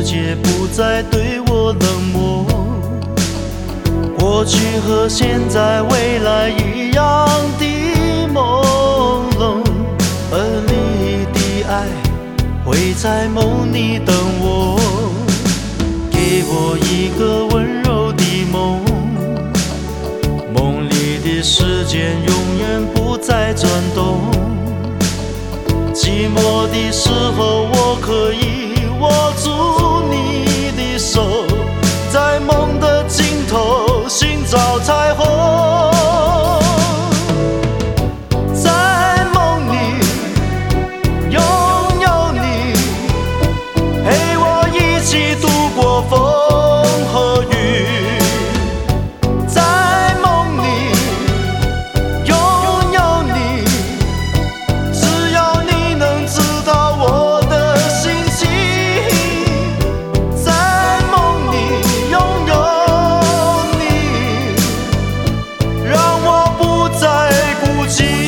世界不再对我冷漠，过去和现在未来一样的朦胧，而你的爱会在梦里等我，给我一个温柔的梦，梦里的时间永远不再转动，寂寞的时候我可以握住你的手，在梦的尽头寻找彩虹，在梦里拥有你，陪我一起度过风和雨，在梦里拥有你，只要你能知道我的心情，在梦里拥有你，让我不再孤寂。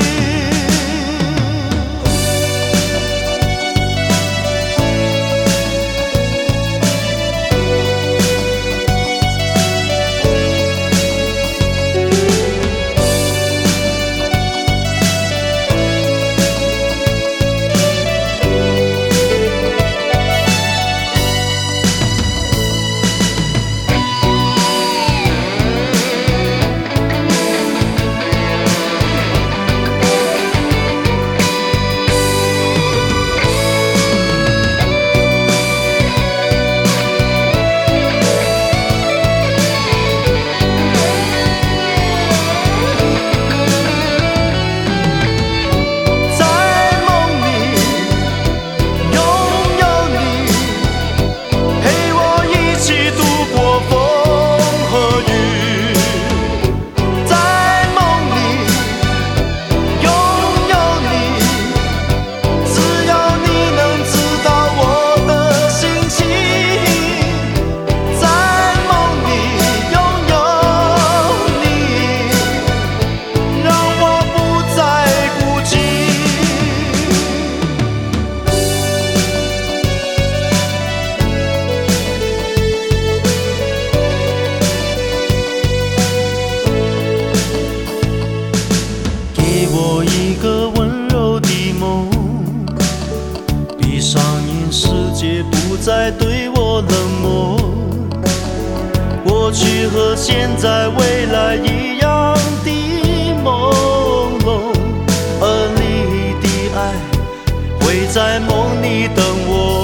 给我一个温柔的梦，闭上眼，世界不再对我冷漠，过去和现在未来一样的朦胧，而你的爱会在梦里等我。